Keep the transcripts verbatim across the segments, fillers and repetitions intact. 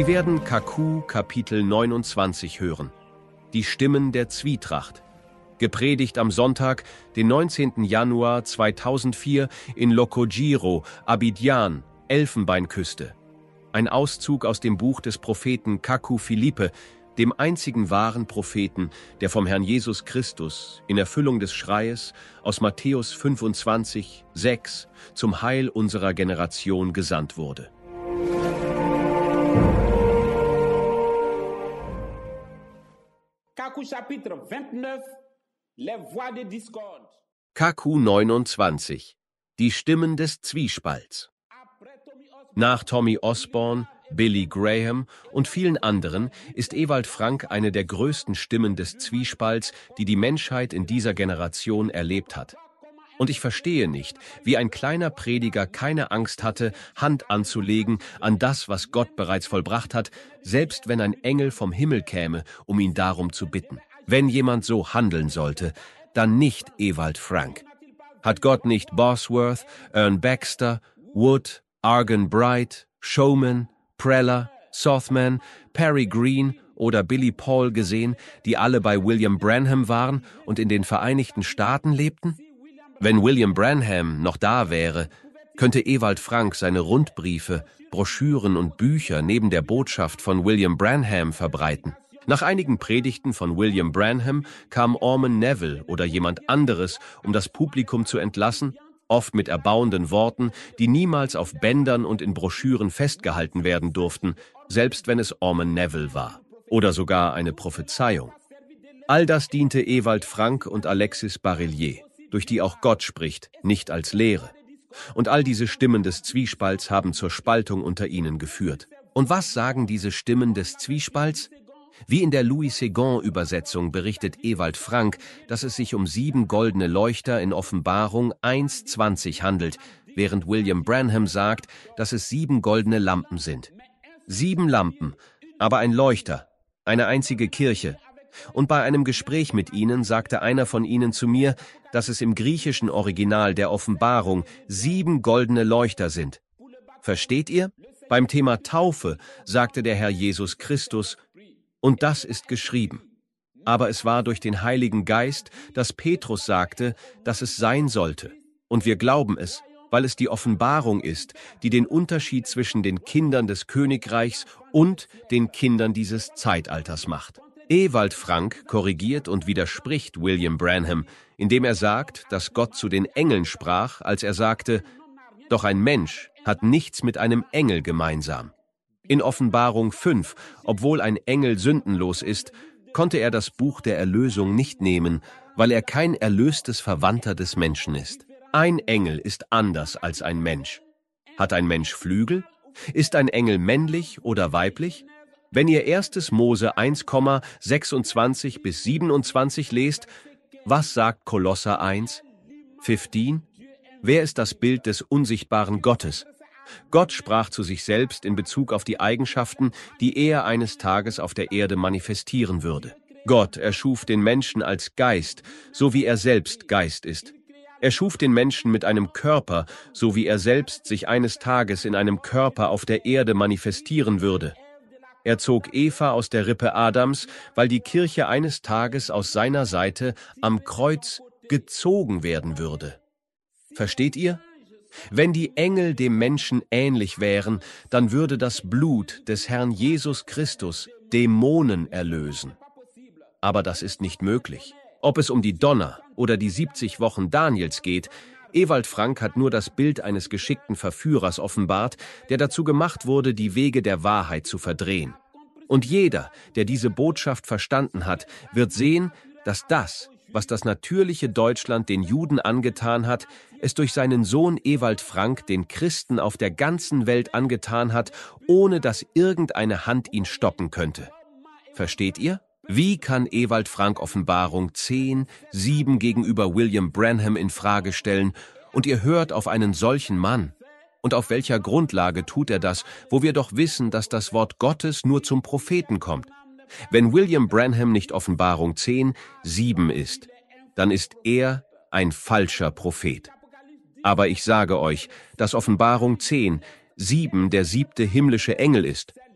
werden Kaku Kapitel neunundzwanzig hören. Die Stimmen der Zwietracht. Gepredigt am Sonntag, den neunzehnten Januar zweitausendvier in Lokojiro, Abidjan, Elfenbeinküste. Ein Auszug aus dem Buch des Propheten Kaku Philippe, dem einzigen wahren Propheten, der vom Herrn Jesus Christus in Erfüllung des Schreies aus Matthäus fünfundzwanzig, sechs zum Heil unserer Generation gesandt wurde. Kaku chapitre vingt-neuf, les voix de discorde. Kaku neunundzwanzig. Die Stimmen des Zwiespalts. Nach Tommy Osborne, Billy Graham und vielen anderen ist Ewald Frank eine der größten Stimmen des Zwiespalts, die die Menschheit in dieser Generation erlebt hat. Und ich verstehe nicht, wie ein kleiner Prediger keine Angst hatte, Hand anzulegen an das, was Gott bereits vollbracht hat, selbst wenn ein Engel vom Himmel käme, um ihn darum zu bitten. Wenn jemand so handeln sollte, dann nicht Ewald Frank. Hat Gott nicht Bosworth, Ern Baxter, Wood, Argan Bright, Showman, Preller, Sothman, Perry Green oder Billy Paul gesehen, die alle bei William Branham waren und in den Vereinigten Staaten lebten? Wenn William Branham noch da wäre, könnte Ewald Frank seine Rundbriefe, Broschüren und Bücher neben der Botschaft von William Branham verbreiten. Nach einigen Predigten von William Branham kam Orman Neville oder jemand anderes, um das Publikum zu entlassen, oft mit erbauenden Worten, die niemals auf Bändern und in Broschüren festgehalten werden durften, selbst wenn es Orman Neville war. Oder sogar eine Prophezeiung. All das diente Ewald Frank und Alexis Barillier, durch die auch Gott spricht, nicht als Lehre. Und all diese Stimmen des Zwiespalts haben zur Spaltung unter ihnen geführt. Und was sagen diese Stimmen des Zwiespalts? Wie in der Louis-Segond-Übersetzung berichtet Ewald Frank, dass es sich um sieben goldene Leuchter in Offenbarung eins zwanzig handelt, während William Branham sagt, dass es sieben goldene Lampen sind. Sieben Lampen, aber ein Leuchter, eine einzige Kirche. Und bei einem Gespräch mit ihnen sagte einer von ihnen zu mir, dass es im griechischen Original der Offenbarung sieben goldene Leuchter sind. Versteht ihr? Beim Thema Taufe sagte der Herr Jesus Christus, und das ist geschrieben. Aber es war durch den Heiligen Geist, dass Petrus sagte, dass es sein sollte. Und wir glauben es, weil es die Offenbarung ist, die den Unterschied zwischen den Kindern des Königreichs und den Kindern dieses Zeitalters macht. Ewald Frank korrigiert und widerspricht William Branham, indem er sagt, dass Gott zu den Engeln sprach, als er sagte, doch ein Mensch hat nichts mit einem Engel gemeinsam. In Offenbarung fünf, obwohl ein Engel sündenlos ist, konnte er das Buch der Erlösung nicht nehmen, weil er kein erlöstes Verwandter des Menschen ist. Ein Engel ist anders als ein Mensch. Hat ein Mensch Flügel? Ist ein Engel männlich oder weiblich? Wenn ihr erstes Mose eins, sechsundzwanzig bis siebenundzwanzig lest, was sagt Kolosser eins? fünfzehn? Wer ist das Bild des unsichtbaren Gottes? Gott sprach zu sich selbst in Bezug auf die Eigenschaften, die er eines Tages auf der Erde manifestieren würde. Gott erschuf den Menschen als Geist, so wie er selbst Geist ist. Er schuf den Menschen mit einem Körper, so wie er selbst sich eines Tages in einem Körper auf der Erde manifestieren würde. Er zog Eva aus der Rippe Adams, weil die Kirche eines Tages aus seiner Seite am Kreuz gezogen werden würde. Versteht ihr? Wenn die Engel dem Menschen ähnlich wären, dann würde das Blut des Herrn Jesus Christus Dämonen erlösen. Aber das ist nicht möglich. Ob es um die Donner oder die siebzig Wochen Daniels geht, Ewald Frank hat nur das Bild eines geschickten Verführers offenbart, der dazu gemacht wurde, die Wege der Wahrheit zu verdrehen. Und jeder, der diese Botschaft verstanden hat, wird sehen, dass das, was das natürliche Deutschland den Juden angetan hat, es durch seinen Sohn Ewald Frank den Christen auf der ganzen Welt angetan hat, ohne dass irgendeine Hand ihn stoppen könnte. Versteht ihr? Wie kann Ewald Frank Offenbarung zehn, sieben gegenüber William Branham in Frage stellen und ihr hört auf einen solchen Mann? Und auf welcher Grundlage tut er das, wo wir doch wissen, dass das Wort Gottes nur zum Propheten kommt? Wenn William Branham nicht Offenbarung zehn, sieben ist, dann ist er ein falscher Prophet. Aber ich sage euch, dass Offenbarung zehn, sieben der siebte himmlische Engel ist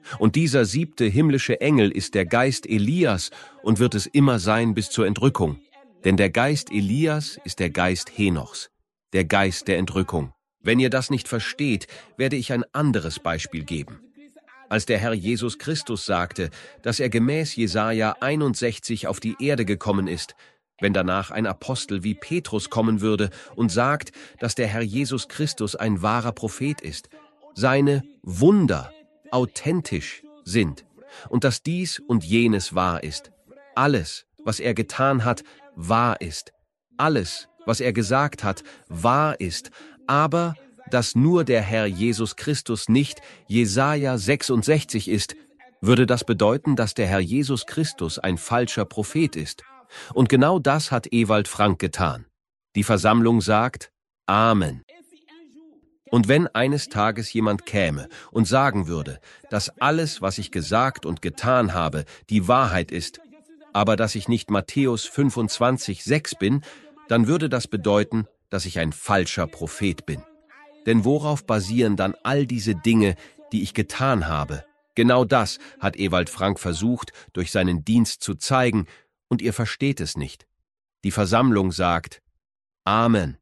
Und dieser siebte himmlische Engel ist der Geist Elias und wird es immer sein bis zur Entrückung. Denn der Geist Elias ist der Geist Henochs, der Geist der Entrückung. Wenn ihr das nicht versteht, werde ich ein anderes Beispiel geben. Als der Herr Jesus Christus sagte, dass er gemäß Jesaja einundsechzig auf die Erde gekommen ist, wenn danach ein Apostel wie Petrus kommen würde und sagt, dass der Herr Jesus Christus ein wahrer Prophet ist, seine Wunder authentisch sind und dass dies und jenes wahr ist. Alles, was er getan hat, wahr ist. Alles, was er gesagt hat, wahr ist. Aber dass nur der Herr Jesus Christus nicht Jesaja sechsundsechzig ist, würde das bedeuten, dass der Herr Jesus Christus ein falscher Prophet ist. Und genau das hat Ewald Frank getan. Die Versammlung sagt Amen. Und wenn eines Tages jemand käme und sagen würde, dass alles, was ich gesagt und getan habe, die Wahrheit ist, aber dass ich nicht Matthäus fünfundzwanzig sechs bin, dann würde das bedeuten, dass ich ein falscher Prophet bin. Denn worauf basieren dann all diese Dinge, die ich getan habe? Genau das hat Ewald Frank versucht, durch seinen Dienst zu zeigen, und ihr versteht es nicht. Die Versammlung sagt Amen.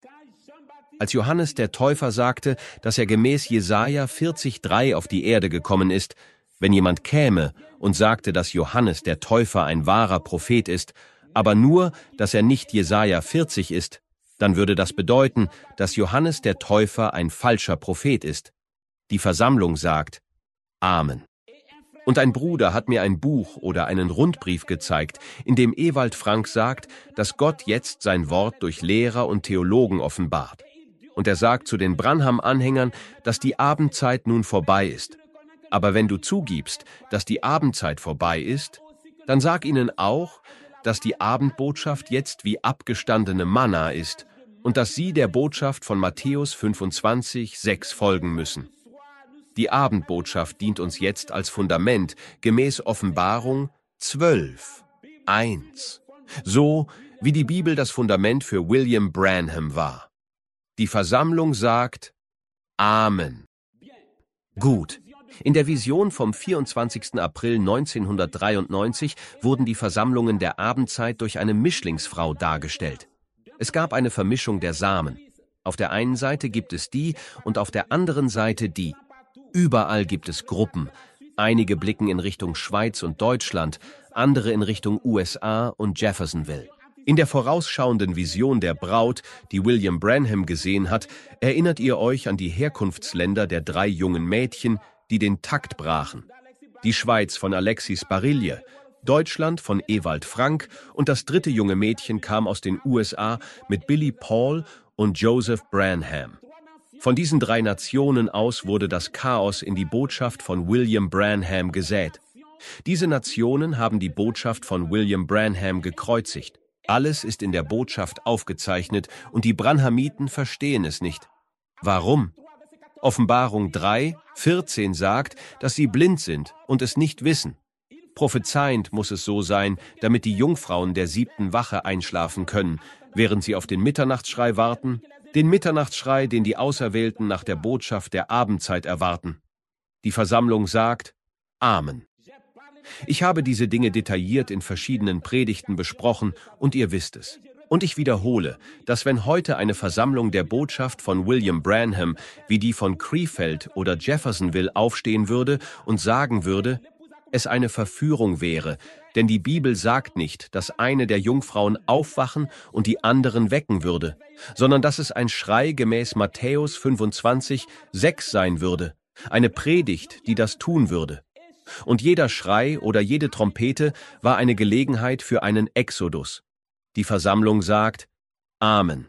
Als Johannes der Täufer sagte, dass er gemäß Jesaja vierzig drei auf die Erde gekommen ist, wenn jemand käme und sagte, dass Johannes der Täufer ein wahrer Prophet ist, aber nur, dass er nicht Jesaja vierzig ist, dann würde das bedeuten, dass Johannes der Täufer ein falscher Prophet ist. Die Versammlung sagt Amen. Und ein Bruder hat mir ein Buch oder einen Rundbrief gezeigt, in dem Ewald Frank sagt, dass Gott jetzt sein Wort durch Lehrer und Theologen offenbart. Und er sagt zu den Branham-Anhängern, dass die Abendzeit nun vorbei ist. Aber wenn du zugibst, dass die Abendzeit vorbei ist, dann sag ihnen auch, dass die Abendbotschaft jetzt wie abgestandene Manna ist und dass sie der Botschaft von Matthäus fünfundzwanzig sechs folgen müssen. Die Abendbotschaft dient uns jetzt als Fundament, gemäß Offenbarung zwölf eins, so wie die Bibel das Fundament für William Branham war. Die Versammlung sagt Amen. Gut. In der Vision vom vierundzwanzigsten April neunzehnhundertdreiundneunzig wurden die Versammlungen der Abendzeit durch eine Mischlingsfrau dargestellt. Es gab eine Vermischung der Samen. Auf der einen Seite gibt es die und auf der anderen Seite die. Überall gibt es Gruppen. Einige blicken in Richtung Schweiz und Deutschland, andere in Richtung U S A und Jeffersonville. In der vorausschauenden Vision der Braut, die William Branham gesehen hat, erinnert ihr euch an die Herkunftsländer der drei jungen Mädchen, die den Takt brachen. Die Schweiz von Alexis Barille, Deutschland von Ewald Frank und das dritte junge Mädchen kam aus den U S A mit Billy Paul und Joseph Branham. Von diesen drei Nationen aus wurde das Chaos in die Botschaft von William Branham gesät. Diese Nationen haben die Botschaft von William Branham gekreuzigt. Alles ist in der Botschaft aufgezeichnet und die Branhamiten verstehen es nicht. Warum? Offenbarung drei vierzehn sagt, dass sie blind sind und es nicht wissen. Prophezeiend muss es so sein, damit die Jungfrauen der siebten Wache einschlafen können, während sie auf den Mitternachtsschrei warten, den Mitternachtsschrei, den die Auserwählten nach der Botschaft der Abendzeit erwarten. Die Versammlung sagt Amen. Ich habe diese Dinge detailliert in verschiedenen Predigten besprochen und ihr wisst es. Und ich wiederhole, dass wenn heute eine Versammlung der Botschaft von William Branham wie die von Krefeld oder Jeffersonville aufstehen würde und sagen würde, es eine Verführung wäre, denn die Bibel sagt nicht, dass eine der Jungfrauen aufwachen und die anderen wecken würde, sondern dass es ein Schrei gemäß Matthäus fünfundzwanzig sechs sein würde, eine Predigt, die das tun würde. Und jeder Schrei oder jede Trompete war eine Gelegenheit für einen Exodus. Die Versammlung sagt Amen.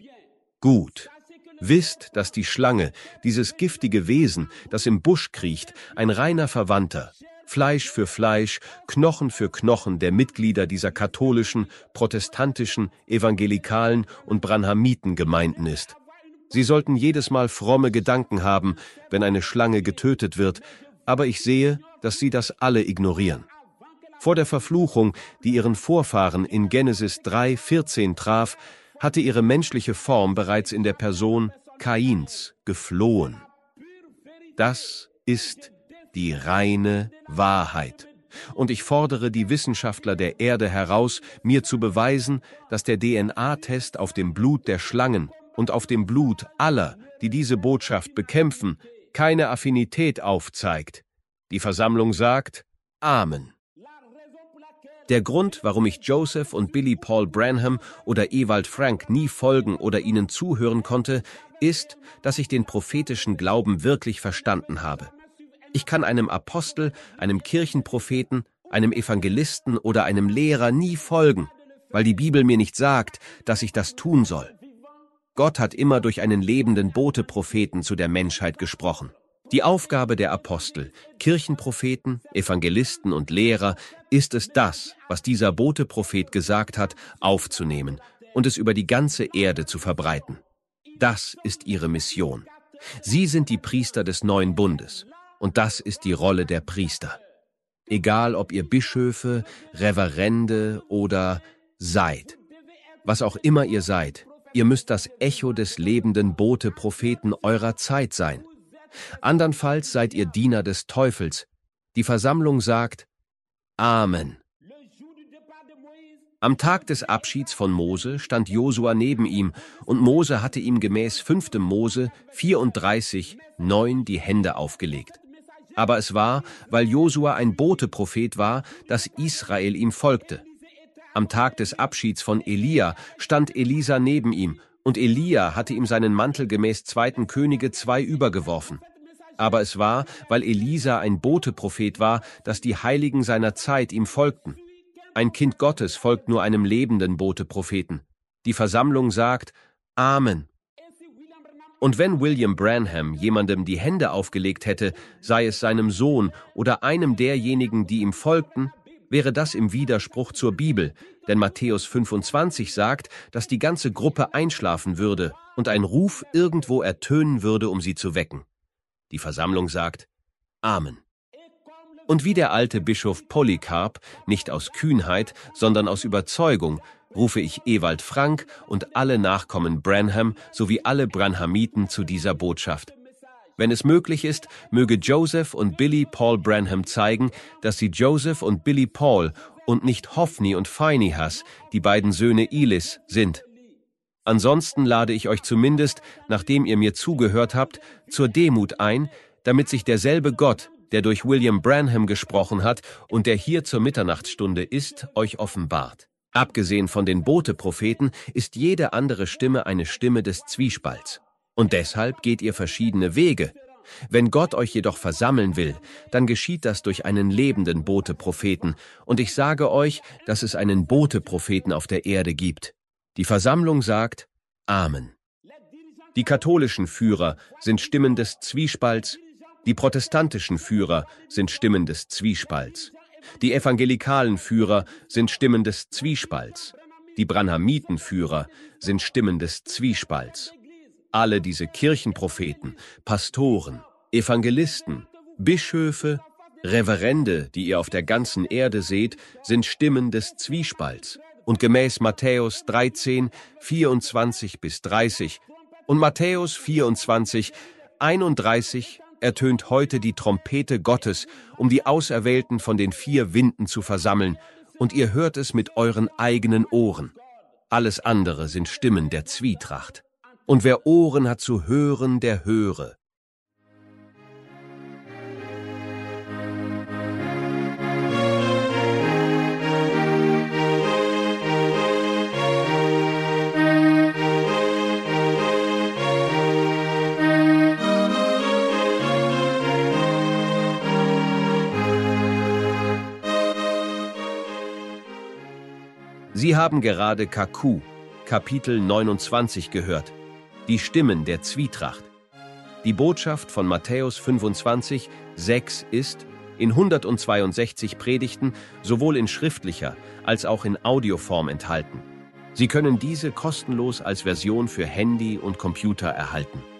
Gut. Wisst, dass die Schlange, dieses giftige Wesen, das im Busch kriecht, ein reiner Verwandter, Fleisch für Fleisch, Knochen für Knochen der Mitglieder dieser katholischen, protestantischen, evangelikalen und Branhamiten-Gemeinden ist. Sie sollten jedes Mal fromme Gedanken haben, wenn eine Schlange getötet wird, aber ich sehe, dass sie das alle ignorieren. Vor der Verfluchung, die ihren Vorfahren in Genesis drei vierzehn traf, hatte ihre menschliche Form bereits in der Person Kains geflohen. Das ist die reine Wahrheit. Und ich fordere die Wissenschaftler der Erde heraus, mir zu beweisen, dass der D N A-Test auf dem Blut der Schlangen und auf dem Blut aller, die diese Botschaft bekämpfen, keine Affinität aufzeigt. Die Versammlung sagt Amen. Der Grund, warum ich Joseph und Billy Paul Branham oder Ewald Frank nie folgen oder ihnen zuhören konnte, ist, dass ich den prophetischen Glauben wirklich verstanden habe. Ich kann einem Apostel, einem Kirchenpropheten, einem Evangelisten oder einem Lehrer nie folgen, weil die Bibel mir nicht sagt, dass ich das tun soll. Gott hat immer durch einen lebenden Botepropheten zu der Menschheit gesprochen. Die Aufgabe der Apostel, Kirchenpropheten, Evangelisten und Lehrer ist es, das, was dieser Boteprophet gesagt hat, aufzunehmen und es über die ganze Erde zu verbreiten. Das ist ihre Mission. Sie sind die Priester des neuen Bundes. Und das ist die Rolle der Priester. Egal, ob ihr Bischöfe, Reverende oder seid. Was auch immer ihr seid, ihr müsst das Echo des lebenden Bote-Propheten eurer Zeit sein. Andernfalls seid ihr Diener des Teufels. Die Versammlung sagt Amen. Am Tag des Abschieds von Mose stand Josua neben ihm, und Mose hatte ihm gemäß fünfter Mose vierunddreißig, neun die Hände aufgelegt. Aber es war, weil Josua ein Boteprophet war, dass Israel ihm folgte. Am Tag des Abschieds von Elia stand Elisa neben ihm, und Elia hatte ihm seinen Mantel gemäß zweiter Könige zwei übergeworfen. Aber es war, weil Elisa ein Boteprophet war, dass die Heiligen seiner Zeit ihm folgten. Ein Kind Gottes folgt nur einem lebenden Botepropheten. Die Versammlung sagt Amen. Und wenn William Branham jemandem die Hände aufgelegt hätte, sei es seinem Sohn oder einem derjenigen, die ihm folgten, wäre das im Widerspruch zur Bibel, denn Matthäus fünfundzwanzig sagt, dass die ganze Gruppe einschlafen würde und ein Ruf irgendwo ertönen würde, um sie zu wecken. Die Versammlung sagt Amen. Und wie der alte Bischof Polycarp, nicht aus Kühnheit, sondern aus Überzeugung, rufe ich Ewald Frank und alle Nachkommen Branham sowie alle Branhamiten zu dieser Botschaft. Wenn es möglich ist, möge Joseph und Billy Paul Branham zeigen, dass sie Joseph und Billy Paul und nicht Hophni und Phinehas, die beiden Söhne Elis, sind. Ansonsten lade ich euch zumindest, nachdem ihr mir zugehört habt, zur Demut ein, damit sich derselbe Gott, der durch William Branham gesprochen hat und der hier zur Mitternachtsstunde ist, euch offenbart. Abgesehen von den Botepropheten ist jede andere Stimme eine Stimme des Zwiespalts. Und deshalb geht ihr verschiedene Wege. Wenn Gott euch jedoch versammeln will, dann geschieht das durch einen lebenden Botepropheten. Und ich sage euch, dass es einen Botepropheten auf der Erde gibt. Die Versammlung sagt Amen. Die katholischen Führer sind Stimmen des Zwiespalts, die protestantischen Führer sind Stimmen des Zwiespalts. Die evangelikalen Führer sind Stimmen des Zwiespalts. Die Branhamitenführer sind Stimmen des Zwiespalts. Alle diese Kirchenpropheten, Pastoren, Evangelisten, Bischöfe, Reverende, die ihr auf der ganzen Erde seht, sind Stimmen des Zwiespalts. Und gemäß Matthäus dreizehn, vierundzwanzig bis dreißig und Matthäus vierundzwanzig, einunddreißig ertönt heute die Trompete Gottes, um die Auserwählten von den vier Winden zu versammeln, und ihr hört es mit euren eigenen Ohren. Alles andere sind Stimmen der Zwietracht. Und wer Ohren hat zu hören, der höre. Sie haben gerade K Q, Kapitel neunundzwanzig gehört, die Stimmen der Zwietracht. Die Botschaft von Matthäus fünfundzwanzig, sechs ist in hundertzweiundsechzig Predigten sowohl in schriftlicher als auch in Audioform enthalten. Sie können diese kostenlos als Version für Handy und Computer erhalten.